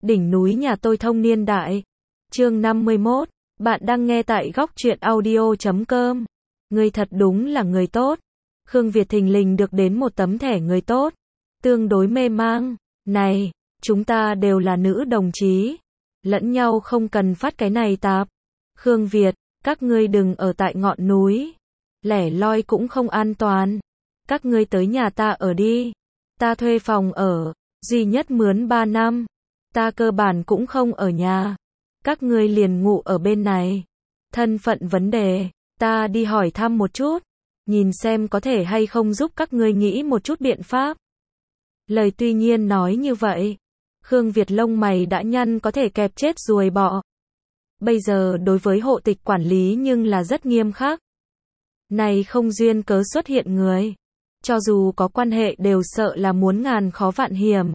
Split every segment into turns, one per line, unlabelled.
Đỉnh núi nhà tôi thông niên đại. Chương 51. Bạn đang nghe tại góc truyện audio.com. Ngươi thật đúng là người tốt. Khương Việt thình lình được đến một tấm thẻ người tốt. Tương đối mê mang. Này, chúng ta đều là nữ đồng chí. Lẫn nhau không cần phát cái này tạp. Khương Việt, các ngươi đừng ở tại ngọn núi. Lẻ loi cũng không an toàn. Các ngươi tới nhà ta ở đi. Ta thuê phòng ở, duy nhất mướn 3 năm. Ta cơ bản cũng không ở nhà. Các ngươi liền ngủ ở bên này. Thân phận vấn đề, ta đi hỏi thăm một chút. Nhìn xem có thể hay không giúp các ngươi nghĩ một chút biện pháp. Lời tuy nhiên nói như vậy. Khương Việt lông mày đã nhăn có thể kẹp chết ruồi bọ. Bây giờ đối với hộ tịch quản lý nhưng là rất nghiêm khắc. Này không duyên cớ xuất hiện người. Cho dù có quan hệ đều sợ là muốn ngàn khó vạn hiểm.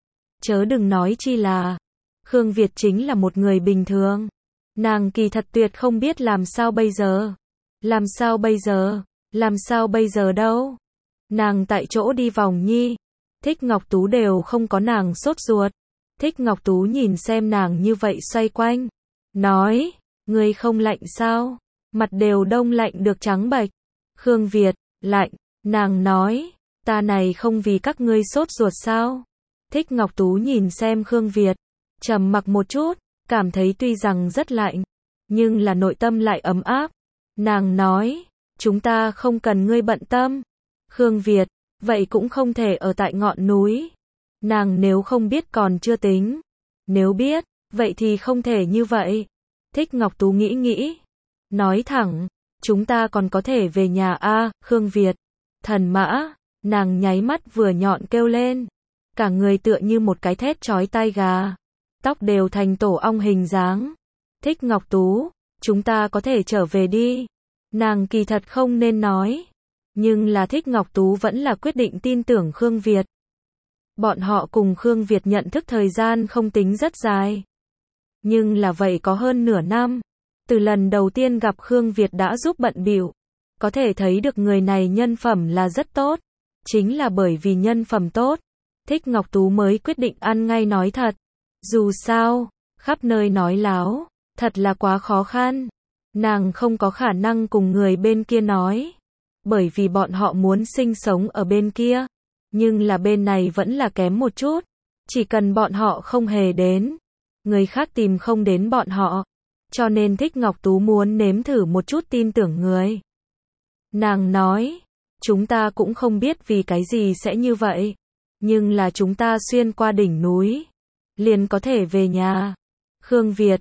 Chớ đừng nói chi là Khương Việt chính là một người bình thường. Nàng kỳ thật tuyệt không biết làm sao bây giờ. Làm sao bây giờ? Làm sao bây giờ đâu? Nàng tại chỗ đi vòng nhi. Thích Ngọc Tú đều không có nàng sốt ruột. Thích Ngọc Tú nhìn xem nàng như vậy xoay quanh. Nói, ngươi không lạnh sao? Mặt đều đông lạnh được trắng bệch. Khương Việt, lạnh. Nàng nói, ta này không vì các ngươi sốt ruột sao? Thích Ngọc Tú nhìn xem Khương Việt, trầm mặc một chút, cảm thấy tuy rằng rất lạnh, nhưng là nội tâm lại ấm áp. Nàng nói, chúng ta không cần ngươi bận tâm. Khương Việt, vậy cũng không thể ở tại ngọn núi. Nàng nếu không biết còn chưa tính. Nếu biết, vậy thì không thể như vậy. Thích Ngọc Tú nghĩ nghĩ. Nói thẳng, chúng ta còn có thể về nhà a. Khương Việt, thần mã, nàng nháy mắt vừa nhọn kêu lên. Cả người tựa như một cái thét chói tai gà. Tóc đều thành tổ ong hình dáng. Thích Ngọc Tú, chúng ta có thể trở về đi. Nàng kỳ thật không nên nói. Nhưng là Thích Ngọc Tú vẫn là quyết định tin tưởng Khương Việt. Bọn họ cùng Khương Việt nhận thức thời gian không tính rất dài. Nhưng là vậy có hơn nửa năm. Từ lần đầu tiên gặp Khương Việt đã giúp bận bịu. Có thể thấy được người này nhân phẩm là rất tốt. Chính là bởi vì nhân phẩm tốt. Thích Ngọc Tú mới quyết định ăn ngay nói thật. Dù sao, khắp nơi nói láo, thật là quá khó khăn. Nàng không có khả năng cùng người bên kia nói. Bởi vì bọn họ muốn sinh sống ở bên kia. Nhưng là bên này vẫn là kém một chút. Chỉ cần bọn họ không hề đến. Người khác tìm không đến bọn họ. Cho nên Thích Ngọc Tú muốn nếm thử một chút tin tưởng người. Nàng nói, chúng ta cũng không biết vì cái gì sẽ như vậy. Nhưng là chúng ta xuyên qua đỉnh núi. Liền có thể về nhà. Khương Việt,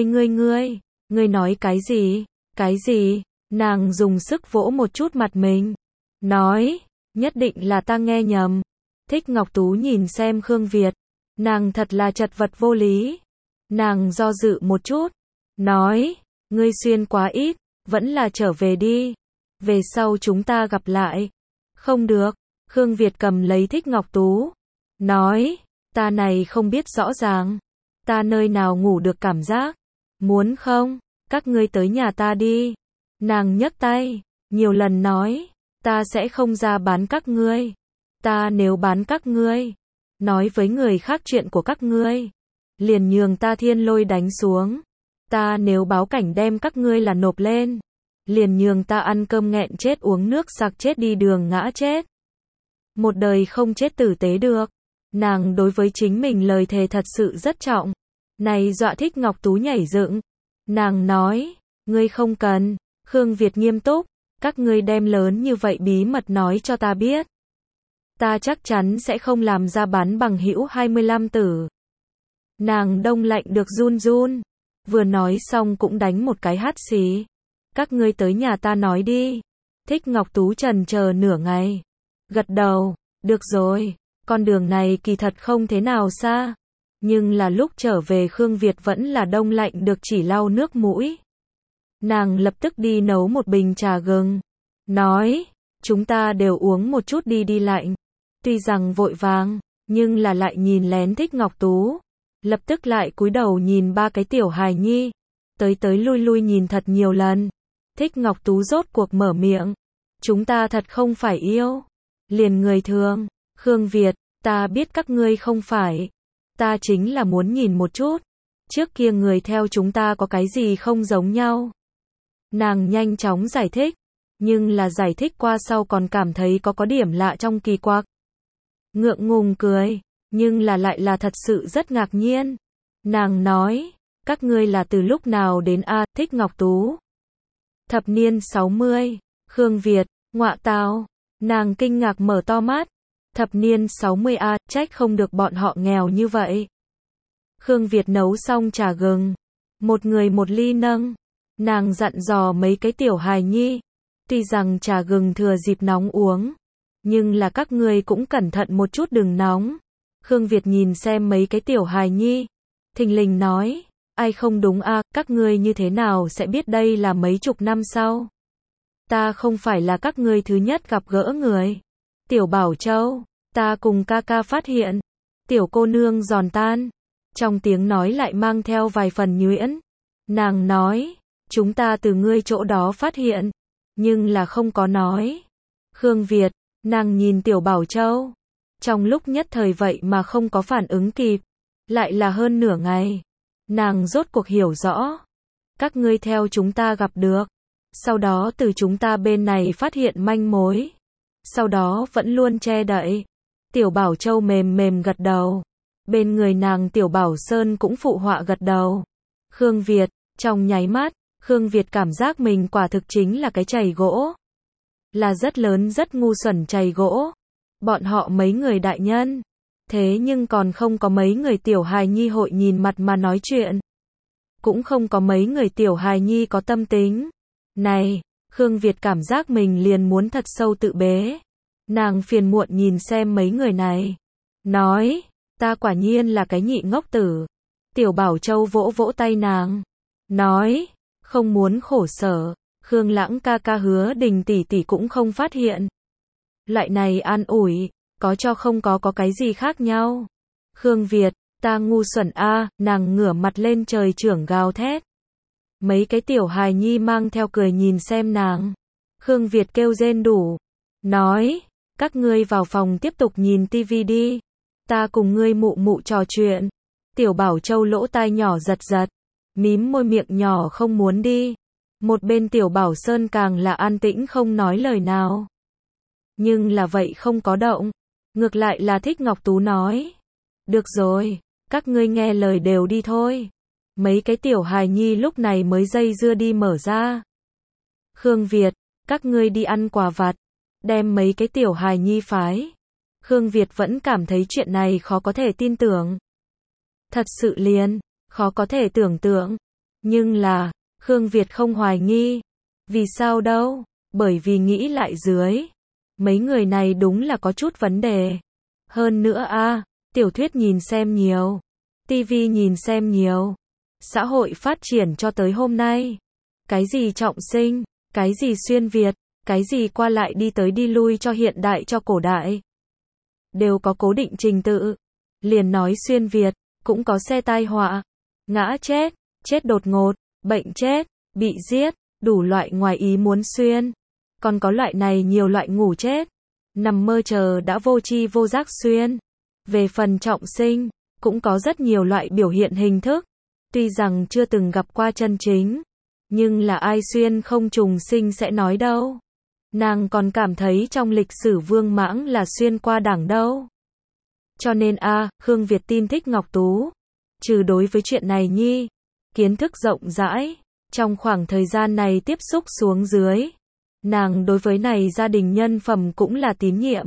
ngươi nói cái gì? Cái gì? Nàng dùng sức vỗ một chút mặt mình. Nói, nhất định là ta nghe nhầm. Thích Ngọc Tú nhìn xem Khương Việt. Nàng thật là chật vật vô lý. Nàng do dự một chút. Nói, ngươi xuyên quá ít, vẫn là trở về đi. Về sau chúng ta gặp lại. Không được. Khương Việt cầm lấy Thích Ngọc Tú. Nói, ta này không biết rõ ràng. Ta nơi nào ngủ được cảm giác. Muốn không, các ngươi tới nhà ta đi. Nàng nhấc tay, nhiều lần nói, ta sẽ không ra bán các ngươi. Ta nếu bán các ngươi, nói với người khác chuyện của các ngươi, liền nhường ta thiên lôi đánh xuống. Ta nếu báo cảnh đem các ngươi là nộp lên, liền nhường ta ăn cơm nghẹn chết uống nước sặc chết đi đường ngã chết. Một đời không chết tử tế được. Nàng đối với chính mình lời thề thật sự rất trọng. Này dọa Thích Ngọc Tú nhảy dựng. Nàng nói, ngươi không cần. Khương Việt nghiêm túc, các ngươi đem lớn như vậy bí mật nói cho ta biết. Ta chắc chắn sẽ không làm ra bán bằng hữu 25 tử. Nàng đông lạnh được run run. Vừa nói xong cũng đánh một cái hắt xì. Các ngươi tới nhà ta nói đi. Thích Ngọc Tú chần chờ nửa ngày. Gật đầu, được rồi, con đường này kỳ thật không thế nào xa. Nhưng là lúc trở về Khương Việt vẫn là đông lạnh được chỉ lau nước mũi. Nàng lập tức đi nấu một bình trà gừng. Nói, chúng ta đều uống một chút đi lạnh. Tuy rằng vội vàng, nhưng là lại nhìn lén Thích Ngọc Tú. Lập tức lại cúi đầu nhìn ba cái tiểu hài nhi. Tới lui nhìn thật nhiều lần. Thích Ngọc Tú rốt cuộc mở miệng. Chúng ta thật không phải yêu. Liền người thường. Khương Việt, ta biết các ngươi không phải. ta chính là muốn nhìn một chút. Trước kia người theo chúng ta có cái gì không giống nhau. Nàng nhanh chóng giải thích. Nhưng là giải thích qua sau còn cảm thấy có điểm lạ trong kỳ quặc. Ngượng ngùng cười. Nhưng là lại là thật sự rất ngạc nhiên. Nàng nói. Các ngươi là từ lúc nào đến a? Thích Ngọc Tú. Thập niên 60. Khương Việt. Ngọa tào. Nàng kinh ngạc mở to mắt. Thập niên 60 a, trách không được bọn họ nghèo như vậy. Khương Việt nấu xong trà gừng. Một người một ly nâng. Nàng dặn dò mấy cái tiểu hài nhi. Tuy rằng trà gừng thừa dịp nóng uống. Nhưng là các ngươi cũng cẩn thận một chút đừng nóng. Khương Việt nhìn xem mấy cái tiểu hài nhi. Thình lình nói. Ai không đúng a, các ngươi như thế nào sẽ biết đây là mấy chục năm sau. Ta không phải là các ngươi thứ nhất gặp gỡ người. Tiểu Bảo Châu, ta cùng ca ca phát hiện. Tiểu cô nương giòn tan. Trong tiếng nói lại mang theo vài phần nhuyễn. Nàng nói, chúng ta từ ngươi chỗ đó phát hiện. Nhưng là không có nói. Khương Việt, nàng nhìn Tiểu Bảo Châu. Trong lúc nhất thời vậy mà không có phản ứng kịp. Lại là hơn nửa ngày. Nàng rốt cuộc hiểu rõ. Các ngươi theo chúng ta gặp được. Sau đó từ chúng ta bên này phát hiện manh mối. Sau đó vẫn luôn che đậy. Tiểu Bảo Châu mềm mềm gật đầu. Bên người nàng Tiểu Bảo Sơn cũng phụ họa gật đầu. Khương Việt, trong nháy mắt, Khương Việt cảm giác mình quả thực chính là cái chày gỗ. Là rất lớn rất ngu xuẩn chày gỗ. Bọn họ mấy người đại nhân. Thế nhưng còn không có mấy người tiểu hài nhi hội nhìn mặt mà nói chuyện. Cũng không có mấy người tiểu hài nhi có tâm tính. Này, Khương Việt cảm giác mình liền muốn thật sâu tự bế. Nàng phiền muộn nhìn xem mấy người này. Nói, ta quả nhiên là cái nhị ngốc tử. Tiểu Bảo Châu vỗ vỗ tay nàng. Nói, không muốn khổ sở. Khương Lãng ca ca Hứa Đình tỷ tỷ cũng không phát hiện. Loại này an ủi, có cho không có cái gì khác nhau. Khương Việt, ta ngu xuẩn a, nàng ngửa mặt lên trời trưởng gào thét. Mấy cái tiểu hài nhi mang theo cười nhìn xem nàng. Khương Việt kêu rên đủ. Nói, các ngươi vào phòng tiếp tục nhìn tivi đi. Ta cùng ngươi mụ mụ trò chuyện. Tiểu Bảo Châu lỗ tai nhỏ giật giật. Mím môi miệng nhỏ không muốn đi. Một bên Tiểu Bảo Sơn càng là an tĩnh không nói lời nào. Nhưng là vậy không có động. Ngược lại là Thích Ngọc Tú nói. Được rồi, các ngươi nghe lời đều đi thôi. Mấy cái tiểu hài nhi lúc này mới dây dưa đi mở ra. Khương Việt, các ngươi đi ăn quà vặt. Đem mấy cái tiểu hài nhi phái. Khương Việt vẫn cảm thấy chuyện này khó có thể tin tưởng. Thật sự liền, khó có thể tưởng tượng. Nhưng là, Khương Việt không hoài nghi. Vì sao đâu? Bởi vì nghĩ lại dưới. Mấy người này đúng là có chút vấn đề. Hơn nữa a, tiểu thuyết nhìn xem nhiều. Tivi nhìn xem nhiều. Xã hội phát triển cho tới hôm nay. Cái gì trọng sinh, cái gì xuyên Việt, cái gì qua lại đi tới đi lui cho hiện đại cho cổ đại. Đều có cố định trình tự. Liền nói xuyên Việt, cũng có xe tai họa, ngã chết, chết đột ngột, bệnh chết, bị giết, đủ loại ngoài ý muốn xuyên. Còn có loại này nhiều loại ngủ chết, nằm mơ chờ đã vô tri vô giác xuyên. Về phần trọng sinh, cũng có rất nhiều loại biểu hiện hình thức. Tuy rằng chưa từng gặp qua chân chính, nhưng là ai xuyên không trùng sinh sẽ nói đâu. Nàng còn cảm thấy trong lịch sử Vương Mãng là xuyên qua đảng đâu. Cho nên Khương Việt tin Thích Ngọc Tú. Trừ đối với chuyện này nhi, kiến thức rộng rãi, trong khoảng thời gian này tiếp xúc xuống dưới. Nàng đối với này gia đình nhân phẩm cũng là tín nhiệm.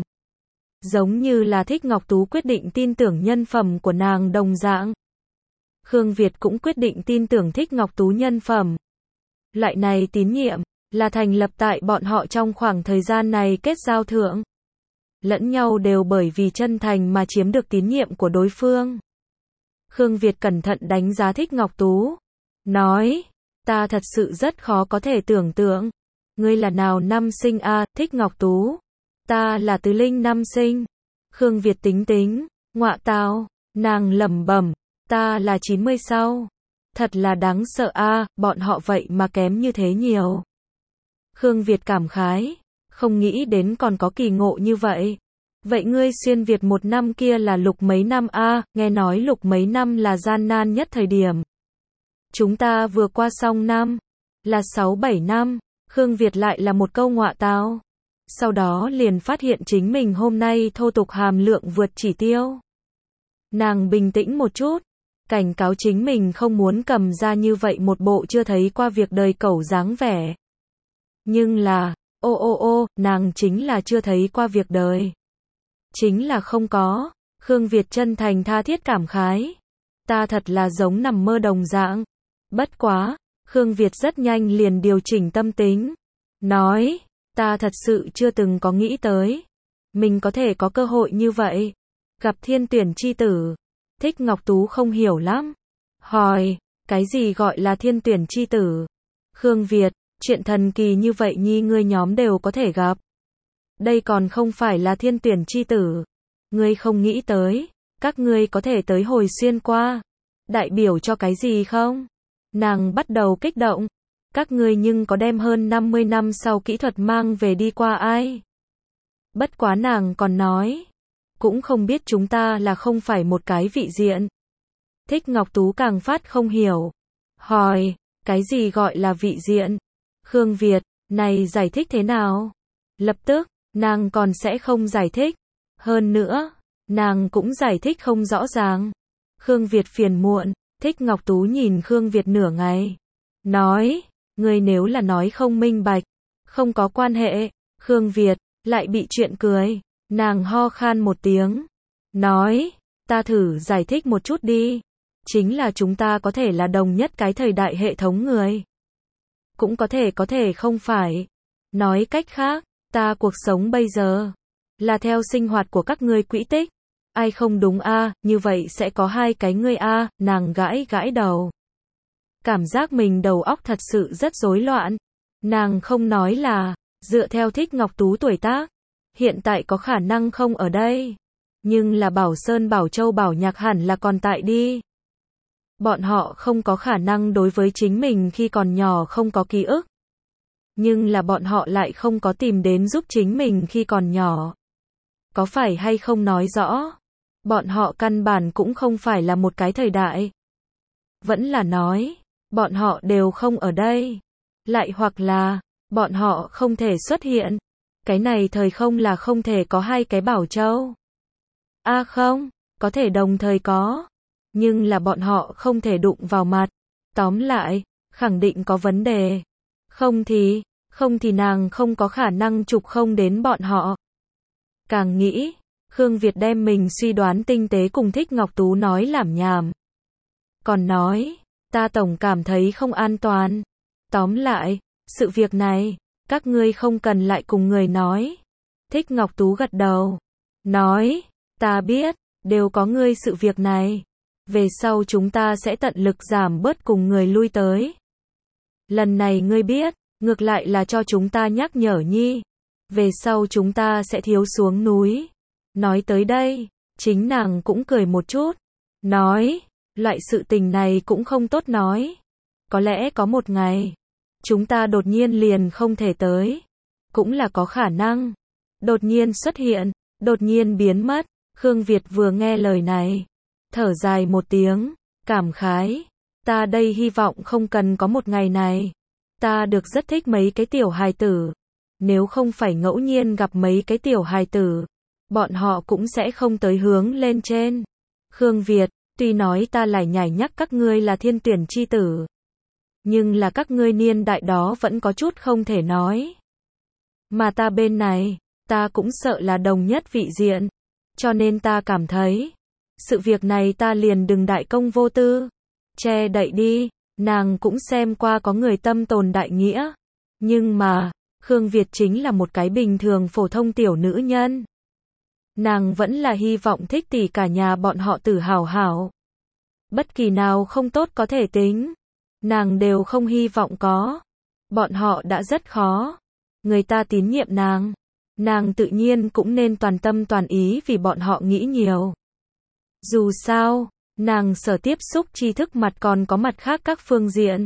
Giống như là Thích Ngọc Tú quyết định tin tưởng nhân phẩm của nàng đồng dạng. Khương Việt cũng quyết định tin tưởng Thích Ngọc Tú nhân phẩm. Loại này tín nhiệm, là thành lập tại bọn họ trong khoảng thời gian này kết giao thượng. Lẫn nhau đều bởi vì chân thành mà chiếm được tín nhiệm của đối phương. Khương Việt cẩn thận đánh giá Thích Ngọc Tú. Nói, ta thật sự rất khó có thể tưởng tượng. Ngươi là nào năm sinh Thích Ngọc Tú. Ta là Tứ Linh năm sinh. Khương Việt tính tính, ngọa tào, nàng lẩm bẩm, ta là 90 sau. Thật là đáng sợ bọn họ vậy mà kém như thế nhiều. Khương Việt cảm khái, không nghĩ đến còn có kỳ ngộ như vậy. Vậy ngươi xuyên Việt 1 năm kia là lục mấy năm a? Nghe nói lục mấy năm là gian nan nhất thời điểm. Chúng ta vừa qua xong năm, là 6-7 năm. Khương Việt lại là một câu ngọa tào. Sau đó liền phát hiện chính mình hôm nay thô tục hàm lượng vượt chỉ tiêu. Nàng bình tĩnh một chút, cảnh cáo chính mình không muốn cầm ra như vậy một bộ chưa thấy qua việc đời cẩu dáng vẻ. Nhưng là, nàng chính là chưa thấy qua việc đời. Chính là không có. Khương Việt chân thành tha thiết cảm khái. Ta thật là giống nằm mơ đồng dạng. Bất quá, Khương Việt rất nhanh liền điều chỉnh tâm tính. Nói, ta thật sự chưa từng có nghĩ tới. Mình có thể có cơ hội như vậy. Gặp thiên tuyển chi tử. Thích Ngọc Tú không hiểu lắm. Hỏi, cái gì gọi là thiên tuyển chi tử? Khương Việt, chuyện thần kỳ như vậy nhi ngươi nhóm đều có thể gặp. Đây còn không phải là thiên tuyển chi tử. Ngươi không nghĩ tới, các ngươi có thể tới hồi xuyên qua. Đại biểu cho cái gì không? Nàng bắt đầu kích động. Các ngươi nhưng có đem hơn 50 năm sau kỹ thuật mang về đi qua ai? Bất quá nàng còn nói. Cũng không biết chúng ta là không phải một cái vị diện. Thích Ngọc Tú càng phát không hiểu. Hỏi, cái gì gọi là vị diện? Khương Việt, này giải thích thế nào? Lập tức, nàng còn sẽ không giải thích. Hơn nữa, nàng cũng giải thích không rõ ràng. Khương Việt phiền muộn. Thích Ngọc Tú nhìn Khương Việt nửa ngày. Nói, ngươi nếu là nói không minh bạch, không có quan hệ. Khương Việt, lại bị chuyện cười. Nàng ho khan một tiếng. Nói, ta thử giải thích một chút đi. Chính là chúng ta có thể là đồng nhất cái thời đại hệ thống người. Cũng có thể không phải. Nói cách khác, ta cuộc sống bây giờ là theo sinh hoạt của các ngươi quỹ tích. Ai không đúng a? Như vậy sẽ có hai cái ngươi a? Nàng gãi gãi đầu. Cảm giác mình đầu óc thật sự rất rối loạn. Nàng không nói là, dựa theo Thích Ngọc Tú tuổi tác, hiện tại có khả năng không ở đây. Nhưng là Bảo Sơn Bảo Châu Bảo Nhạc hẳn là còn tại đi. Bọn họ không có khả năng đối với chính mình khi còn nhỏ không có ký ức. Nhưng là bọn họ lại không có tìm đến giúp chính mình khi còn nhỏ. Có phải hay không nói rõ? Bọn họ căn bản cũng không phải là một cái thời đại. Vẫn là nói, bọn họ đều không ở đây. Lại hoặc là, bọn họ không thể xuất hiện. Cái này thời không là không thể có hai cái Bảo Châu. À không, có thể đồng thời có. Nhưng là bọn họ không thể đụng vào mặt. Tóm lại, khẳng định có vấn đề. Không thì nàng không có khả năng chụp không đến bọn họ. Càng nghĩ, Khương Việt đem mình suy đoán tinh tế cùng Thích Ngọc Tú nói lảm nhảm. Còn nói, ta tổng cảm thấy không an toàn. Tóm lại, sự việc này, các ngươi không cần lại cùng người nói. Thích Ngọc Tú gật đầu. Nói, ta biết, đều có ngươi sự việc này. Về sau chúng ta sẽ tận lực giảm bớt cùng người lui tới. Lần này ngươi biết, ngược lại là cho chúng ta nhắc nhở nhi. Về sau chúng ta sẽ thiếu xuống núi. Nói tới đây, chính nàng cũng cười một chút. Nói, loại sự tình này cũng không tốt nói. Có lẽ có một ngày, chúng ta đột nhiên liền không thể tới. Cũng là có khả năng. Đột nhiên xuất hiện, đột nhiên biến mất. Khương Việt vừa nghe lời này, thở dài một tiếng, cảm khái. Ta đây hy vọng không cần có một ngày này. Ta được rất thích mấy cái tiểu hài tử. Nếu không phải ngẫu nhiên gặp mấy cái tiểu hài tử, bọn họ cũng sẽ không tới hướng lên trên. Khương Việt, tuy nói ta lại nhảy nhắc các ngươi là thiên tuyển chi tử. Nhưng là các ngươi niên đại đó vẫn có chút không thể nói. Mà ta bên này, ta cũng sợ là đồng nhất vị diện. Cho nên ta cảm thấy, sự việc này ta liền đừng đại công vô tư. Che đậy đi, nàng cũng xem qua có người tâm tồn đại nghĩa. Nhưng mà, Khương Việt chính là một cái bình thường phổ thông tiểu nữ nhân. Nàng vẫn là hy vọng Thích tỷ cả nhà bọn họ tử hảo hảo. Bất kỳ nào không tốt có thể tính. Nàng đều không hy vọng có. Bọn họ đã rất khó. Người ta tín nhiệm nàng. Nàng tự nhiên cũng nên toàn tâm toàn ý vì bọn họ nghĩ nhiều. Dù sao, nàng sở tiếp xúc tri thức mặt còn có mặt khác các phương diện.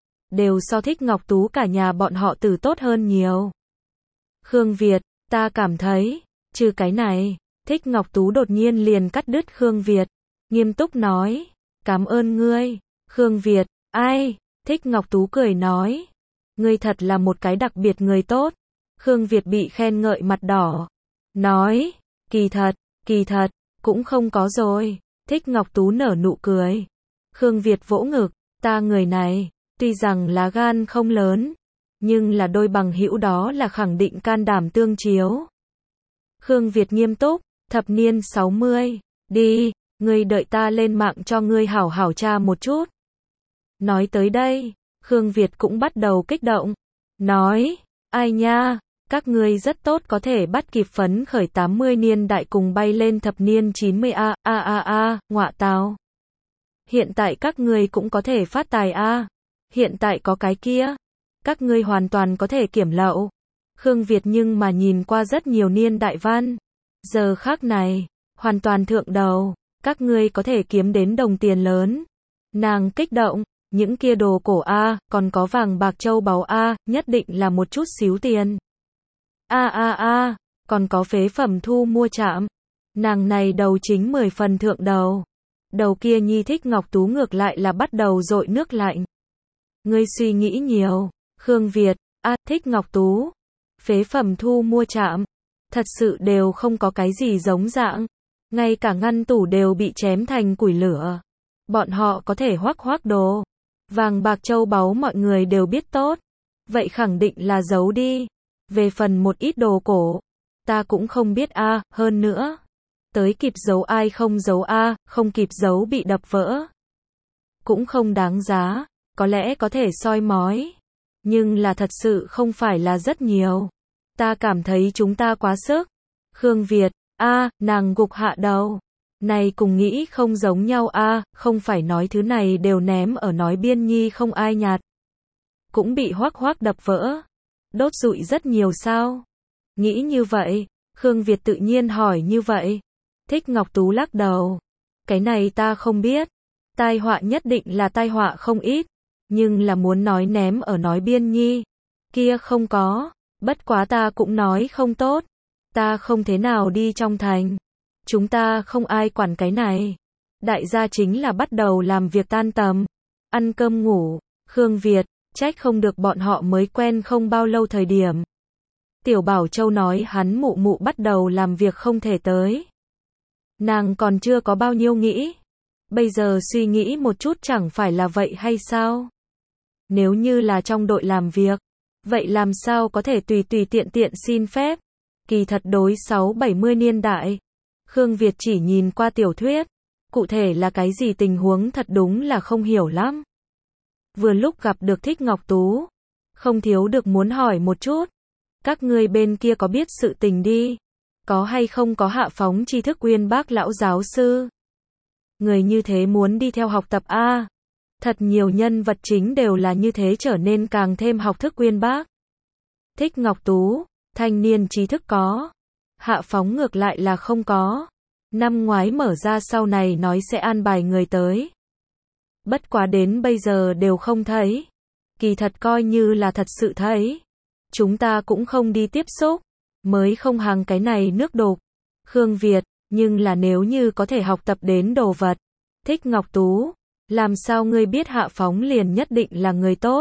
Đều so Thích Ngọc Tú cả nhà bọn họ tử tốt hơn nhiều. Khương Việt, ta cảm thấy, Trừ cái này, Thích Ngọc Tú đột nhiên liền cắt đứt Khương Việt, nghiêm túc nói, cảm ơn ngươi. Khương Việt, ai? Thích Ngọc Tú cười nói, ngươi thật là một cái đặc biệt người tốt. Khương Việt bị khen ngợi mặt đỏ, nói, kỳ thật, cũng không có rồi. Thích Ngọc Tú nở nụ cười. Khương Việt vỗ ngực, ta người này, tuy rằng lá gan không lớn, nhưng là đôi bằng hữu đó là khẳng định can đảm tương chiếu. Khương Việt nghiêm túc, thập niên 60, đi, ngươi đợi ta lên mạng cho ngươi hảo hảo tra một chút. Nói tới đây, Khương Việt cũng bắt đầu kích động, nói, ai nha, các ngươi rất tốt có thể bắt kịp phấn khởi 80 niên đại cùng bay lên thập niên 90 ngọa tào. Hiện tại các ngươi cũng có thể phát tài hiện tại có cái kia, các ngươi hoàn toàn có thể kiểm lậu. Khương Việt nhưng mà nhìn qua rất nhiều niên đại văn, giờ khác này, hoàn toàn thượng đầu, các ngươi có thể kiếm đến đồng tiền lớn. Nàng kích động, những kia đồ cổ còn có vàng bạc châu báu nhất định là một chút xíu tiền. Còn có phế phẩm thu mua trạm. Nàng này đầu chính 10 phần thượng đầu. Đầu kia nhi Thích Ngọc Tú ngược lại là bắt đầu dội nước lạnh. Ngươi suy nghĩ nhiều. Khương Việt, Thích Ngọc Tú. Phế phẩm thu mua trạm. Thật sự đều không có cái gì giống dạng. Ngay cả ngăn tủ đều bị chém thành củi lửa. Bọn họ có thể hoác đồ. Vàng bạc châu báu mọi người đều biết tốt. Vậy khẳng định là giấu đi. Về phần một ít đồ cổ, ta cũng không biết hơn nữa. Tới kịp giấu ai không giấu không kịp giấu bị đập vỡ. Cũng không đáng giá, có lẽ có thể soi mói. Nhưng là thật sự không phải là rất nhiều. Ta cảm thấy chúng ta quá sức. Khương Việt, nàng gục hạ đầu. Này cùng nghĩ không giống nhau không phải nói thứ này đều ném ở nói biên nhi không ai nhặt. Cũng bị hoác đập vỡ. Đốt rụi rất nhiều sao? Nghĩ như vậy, Khương Việt tự nhiên hỏi như vậy. Thích Ngọc Tú lắc đầu. Cái này ta không biết. Tai họa nhất định là tai họa không ít. Nhưng là muốn nói ném ở nói biên nhi. Kia không có. Bất quá ta cũng nói không tốt. Ta không thế nào đi trong thành. Chúng ta không ai quản cái này. Đại gia chính là bắt đầu làm việc tan tầm. Ăn cơm ngủ. Khương Việt, trách không được bọn họ mới quen không bao lâu thời điểm. Tiểu Bảo Châu nói hắn mụ bắt đầu làm việc không thể tới. Nàng còn chưa có bao nhiêu nghĩ. Bây giờ suy nghĩ một chút chẳng phải là vậy hay sao? Nếu như là trong đội làm việc, vậy làm sao có thể tùy tiện xin phép? Kỳ thật đối 60-70 niên đại, Khương Việt chỉ nhìn qua tiểu thuyết, cụ thể là cái gì tình huống thật đúng là không hiểu lắm. Vừa lúc gặp được Thích Ngọc Tú, không thiếu được muốn hỏi một chút. Các ngươi bên kia có biết sự tình đi? Có hay không có hạ phóng tri thức uyên bác lão giáo sư? Người như thế muốn đi theo học tập Thật nhiều nhân vật chính đều là như thế trở nên càng thêm học thức uyên bác. Thích Ngọc Tú, thanh niên trí thức có. Hạ phóng ngược lại là không có. Năm ngoái mở ra sau này nói sẽ an bài người tới. Bất quá đến bây giờ đều không thấy. Kỳ thật coi như là thật sự thấy. Chúng ta cũng không đi tiếp xúc. Mới không hàng cái này nước đục. Khương Việt, nhưng là nếu như có thể học tập đến đồ vật. Thích Ngọc Tú, làm sao ngươi biết hạ phóng liền nhất định là người tốt?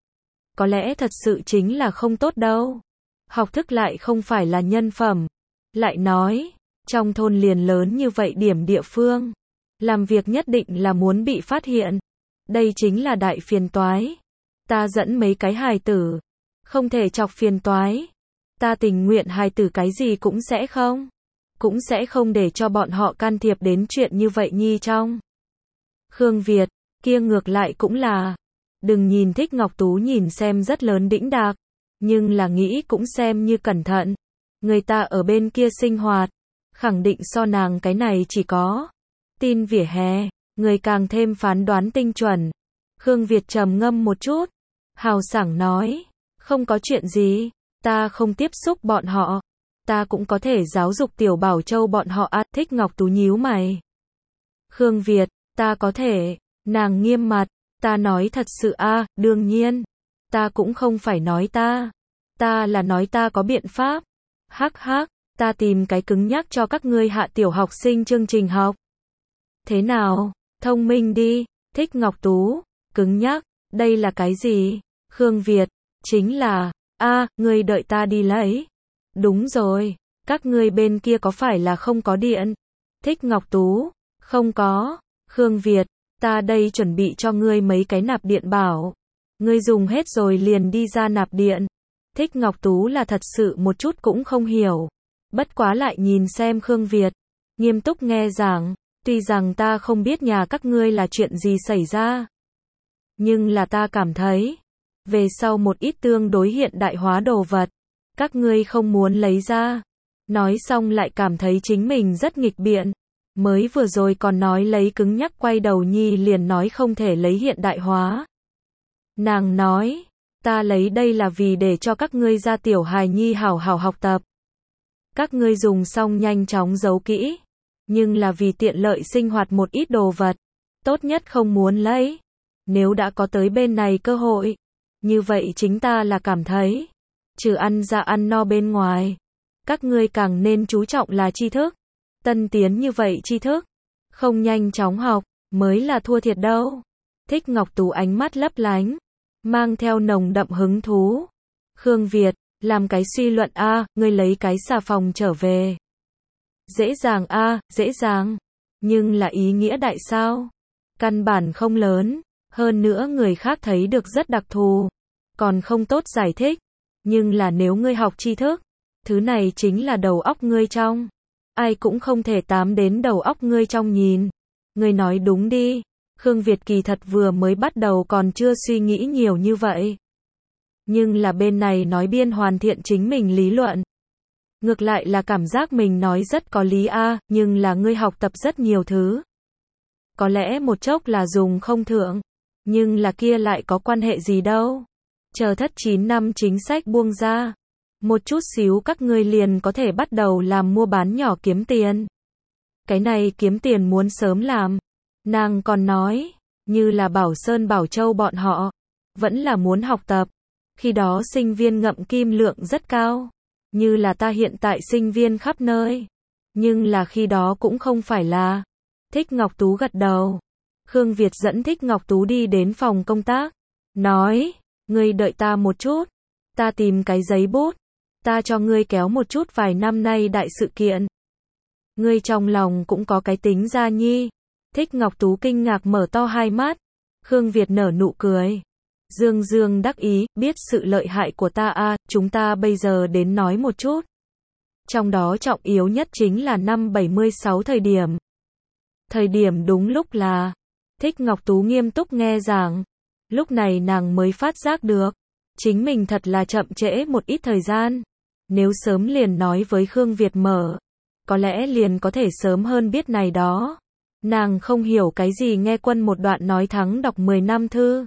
Có lẽ thật sự chính là không tốt đâu. Học thức lại không phải là nhân phẩm. Lại nói, trong thôn liền lớn như vậy điểm địa phương. Làm việc nhất định là muốn bị phát hiện. Đây chính là đại phiền toái. Ta dẫn mấy cái hài tử. Không thể chọc phiền toái. Ta tình nguyện hài tử cái gì cũng sẽ không. Cũng sẽ không để cho bọn họ can thiệp đến chuyện như vậy nhi trong. Khương Việt, kia ngược lại cũng là. Đừng nhìn Thích Ngọc Tú nhìn xem rất lớn đĩnh đạc. Nhưng là nghĩ cũng xem như cẩn thận. Người ta ở bên kia sinh hoạt. Khẳng định so nàng cái này chỉ có. Tin vỉa hè. Người càng thêm phán đoán tinh chuẩn. Khương Việt trầm ngâm một chút. Hào sảng nói. Không có chuyện gì. Ta không tiếp xúc bọn họ. Ta cũng có thể giáo dục Tiểu Bảo Châu bọn họ Thích Ngọc Tú nhíu mày. Khương Việt, ta có thể. Nàng nghiêm mặt. Ta nói thật sự đương nhiên. Ta cũng không phải nói ta. Ta là nói ta có biện pháp. Hắc hắc. Ta tìm cái cứng nhắc cho các ngươi hạ tiểu học sinh chương trình học. Thế nào? Thông minh đi. Thích Ngọc Tú. Cứng nhắc. Đây là cái gì? Khương Việt. Chính là. Ngươi đợi ta đi lấy. Đúng rồi. Các ngươi bên kia có phải là không có điện? Thích Ngọc Tú. Không có. Khương Việt. Ta đây chuẩn bị cho ngươi mấy cái nạp điện bảo. Ngươi dùng hết rồi liền đi ra nạp điện. Thích Ngọc Tú là thật sự một chút cũng không hiểu. Bất quá lại nhìn xem Khương Việt. Nghiêm túc nghe giảng. Tuy rằng ta không biết nhà các ngươi là chuyện gì xảy ra. Nhưng là ta cảm thấy. Về sau một ít tương đối hiện đại hóa đồ vật. Các ngươi không muốn lấy ra. Nói xong lại cảm thấy chính mình rất nghịch biện. Mới vừa rồi còn nói lấy cứng nhắc quay đầu nhi liền nói không thể lấy hiện đại hóa. Nàng nói. Ta lấy đây là vì để cho các ngươi ra tiểu hài nhi hảo hảo học tập. Các ngươi dùng xong nhanh chóng giấu kỹ. Nhưng là vì tiện lợi sinh hoạt một ít đồ vật. Tốt nhất không muốn lấy. Nếu đã có tới bên này cơ hội. Như vậy chính ta là cảm thấy. Trừ ăn ra ăn no bên ngoài. Các ngươi càng nên chú trọng là tri thức. Tân tiến như vậy tri thức. Không nhanh chóng học. Mới là thua thiệt đâu. Thích Ngọc Tú ánh mắt lấp lánh. Mang theo nồng đậm hứng thú. Khương Việt. Làm cái suy luận ngươi lấy cái xà phòng trở về. Dễ dàng dễ dàng. Nhưng là ý nghĩa đại sao? Căn bản không lớn. Hơn nữa người khác thấy được rất đặc thù. Còn không tốt giải thích. Nhưng là nếu ngươi học tri thức. Thứ này chính là đầu óc ngươi trong. Ai cũng không thể tám đến đầu óc ngươi trong nhìn. Ngươi nói đúng đi. Khương Việt kỳ thật vừa mới bắt đầu còn chưa suy nghĩ nhiều như vậy. Nhưng là bên này nói biên hoàn thiện chính mình lý luận. Ngược lại là cảm giác mình nói rất có lý nhưng là ngươi học tập rất nhiều thứ. Có lẽ một chốc là dùng không thượng. Nhưng là kia lại có quan hệ gì đâu. Chờ thất 9 năm chính sách buông ra. Một chút xíu các ngươi liền có thể bắt đầu làm mua bán nhỏ kiếm tiền. Cái này kiếm tiền muốn sớm làm. Nàng còn nói, như là Bảo Sơn Bảo Châu bọn họ, vẫn là muốn học tập. Khi đó sinh viên ngậm kim lượng rất cao. Như là ta hiện tại sinh viên khắp nơi. Nhưng là khi đó cũng không phải là. Thích Ngọc Tú gật đầu. Khương Việt dẫn Thích Ngọc Tú đi đến phòng công tác. Nói, ngươi đợi ta một chút. Ta tìm cái giấy bút. Ta cho ngươi kéo một chút vài năm nay đại sự kiện. Ngươi trong lòng cũng có cái tính ra nhi. Thích Ngọc Tú kinh ngạc mở to hai mắt. Khương Việt nở nụ cười. Dương Dương đắc ý, biết sự lợi hại của ta chúng ta bây giờ đến nói một chút. Trong đó trọng yếu nhất chính là năm 76 thời điểm. Thời điểm đúng lúc là. Thích Ngọc Tú nghiêm túc nghe giảng. Lúc này nàng mới phát giác được. Chính mình thật là chậm trễ một ít thời gian. Nếu sớm liền nói với Khương Việt mở. Có lẽ liền có thể sớm hơn biết này đó. Nàng không hiểu cái gì nghe Quân một đoạn nói thắng đọc 10 năm thư.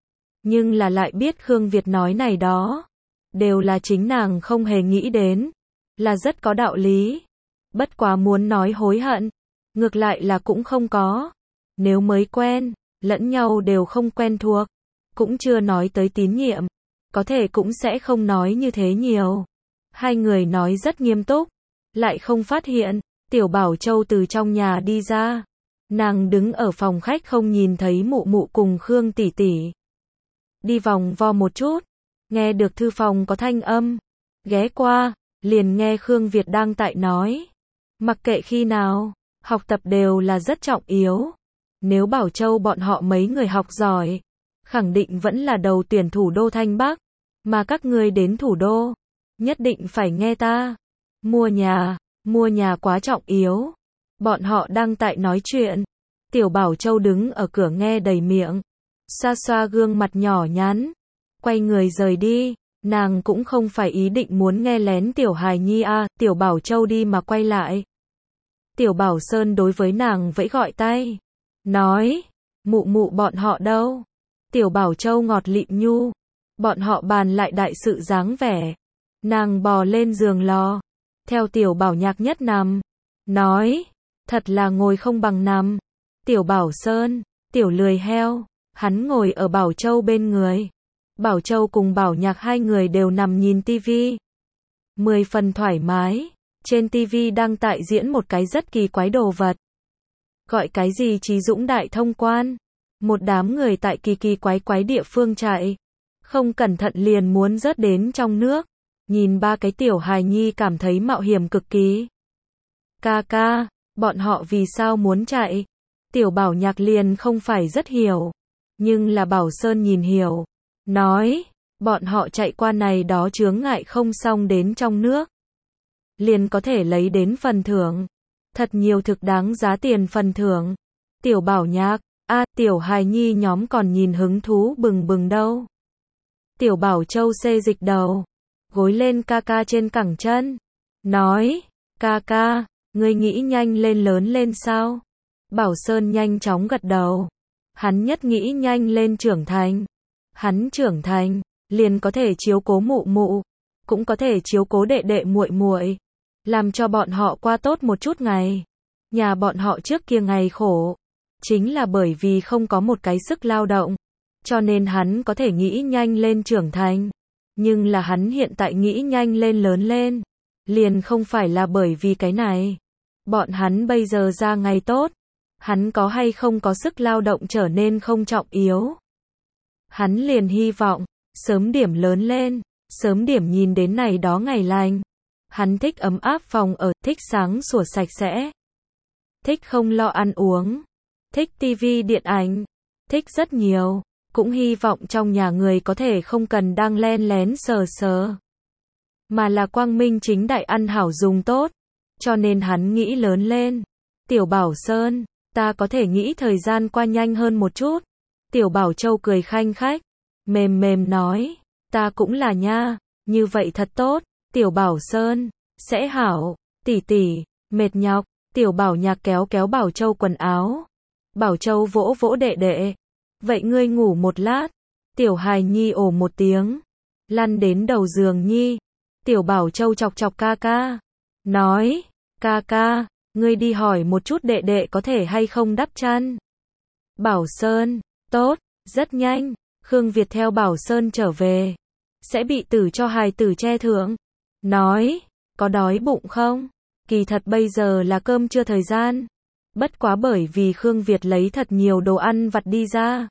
Nhưng là lại biết Khương Việt nói này đó. Đều là chính nàng không hề nghĩ đến. Là rất có đạo lý. Bất quá muốn nói hối hận. Ngược lại là cũng không có. Nếu mới quen, lẫn nhau đều không quen thuộc. Cũng chưa nói tới tín nhiệm. Có thể cũng sẽ không nói như thế nhiều. Hai người nói rất nghiêm túc. Lại không phát hiện. Tiểu Bảo Châu từ trong nhà đi ra. Nàng đứng ở phòng khách không nhìn thấy mụ mụ cùng Khương tỷ tỷ. Đi vòng vo một chút. Nghe được thư phòng có thanh âm. Ghé qua. Liền nghe Khương Việt đang tại nói. Mặc kệ khi nào. Học tập đều là rất trọng yếu. Nếu Bảo Châu bọn họ mấy người học giỏi. Khẳng định vẫn là đầu tuyển thủ đô Thanh Bắc. Mà các ngươi đến thủ đô. Nhất định phải nghe ta. Mua nhà quá trọng yếu. Bọn họ đang tại nói chuyện. Tiểu Bảo Châu đứng ở cửa nghe đầy miệng. Xoa xoa gương mặt nhỏ nhắn. Quay người rời đi. Nàng cũng không phải ý định muốn nghe lén Tiểu Hài Nhi Tiểu Bảo Châu đi mà quay lại. Tiểu Bảo Sơn đối với nàng vẫy gọi tay. Nói. Mụ mụ bọn họ đâu? Tiểu Bảo Châu ngọt lịm nhu. Bọn họ bàn lại đại sự dáng vẻ. Nàng bò lên giường lò. Theo Tiểu Bảo Nhạc Nhất nằm. Nói. Thật là ngồi không bằng nằm. Tiểu Bảo Sơn. Tiểu lười heo. Hắn ngồi ở Bảo Châu bên người. Bảo Châu cùng Bảo Nhạc hai người đều nằm nhìn tivi. 10 phần thoải mái. Trên TV đang tại diễn một cái rất kỳ quái đồ vật. Gọi cái gì Trí Dũng Đại Thông Quan. Một đám người tại kỳ kỳ quái quái địa phương chạy. Không cẩn thận liền muốn rớt đến trong nước. Nhìn ba cái tiểu hài nhi cảm thấy mạo hiểm cực kỳ. Ca ca, bọn họ vì sao muốn chạy? Tiểu Bảo Nhạc liền không phải rất hiểu. Nhưng là Bảo Sơn nhìn hiểu. Nói, bọn họ chạy qua này đó chướng ngại không xong đến trong nước. Liền có thể lấy đến phần thưởng. Thật nhiều thực đáng giá tiền phần thưởng. Tiểu Bảo Nhạc, tiểu hài nhi nhóm còn nhìn hứng thú bừng bừng đâu. Tiểu Bảo Châu xê dịch đầu. Gối lên ca ca trên cẳng chân. Nói, ca ca, ngươi nghĩ nhanh lên lớn lên sao? Bảo Sơn nhanh chóng gật đầu. Hắn nhất nghĩ nhanh lên trưởng thành. Hắn trưởng thành, liền có thể chiếu cố mụ mụ, cũng có thể chiếu cố đệ đệ muội muội, làm cho bọn họ qua tốt một chút ngày. Nhà bọn họ trước kia ngày khổ, chính là bởi vì không có một cái sức lao động, cho nên hắn có thể nghĩ nhanh lên trưởng thành. Nhưng là hắn hiện tại nghĩ nhanh lên lớn lên, liền không phải là bởi vì cái này. Bọn hắn bây giờ ra ngày tốt, hắn có hay không có sức lao động trở nên không trọng yếu. Hắn liền hy vọng, sớm điểm lớn lên, sớm điểm nhìn đến này đó ngày lành. Hắn thích ấm áp phòng ở, thích sáng sủa sạch sẽ. Thích không lo ăn uống. Thích tivi điện ảnh. Thích rất nhiều. Cũng hy vọng trong nhà người có thể không cần đang len lén sờ sờ. Mà là quang minh chính đại ăn hảo dùng tốt. Cho nên hắn nghĩ lớn lên. Tiểu Bảo Sơn, ta có thể nghĩ thời gian qua nhanh hơn một chút. Tiểu Bảo Châu cười khanh khách. Mềm mềm nói. Ta cũng là nha. Như vậy thật tốt. Tiểu Bảo Sơn. Sẽ hảo. Tỷ tỷ. Mệt nhọc. Tiểu Bảo Nhạc kéo kéo Bảo Châu quần áo. Bảo Châu vỗ vỗ đệ đệ. Vậy ngươi ngủ một lát. Tiểu hài nhi ồ một tiếng. Lăn đến đầu giường nhi. Tiểu Bảo Châu chọc chọc ca ca. Nói. Ca ca. Ngươi đi hỏi một chút đệ đệ có thể hay không đắp chăn. Bảo Sơn. Tốt. Rất nhanh. Khương Việt theo Bảo Sơn trở về. Sẽ bị tử cho hài tử che thưởng. Nói. Có đói bụng không? Kỳ thật bây giờ là cơm trưa thời gian. Bất quá bởi vì Khương Việt lấy thật nhiều đồ ăn vặt đi ra.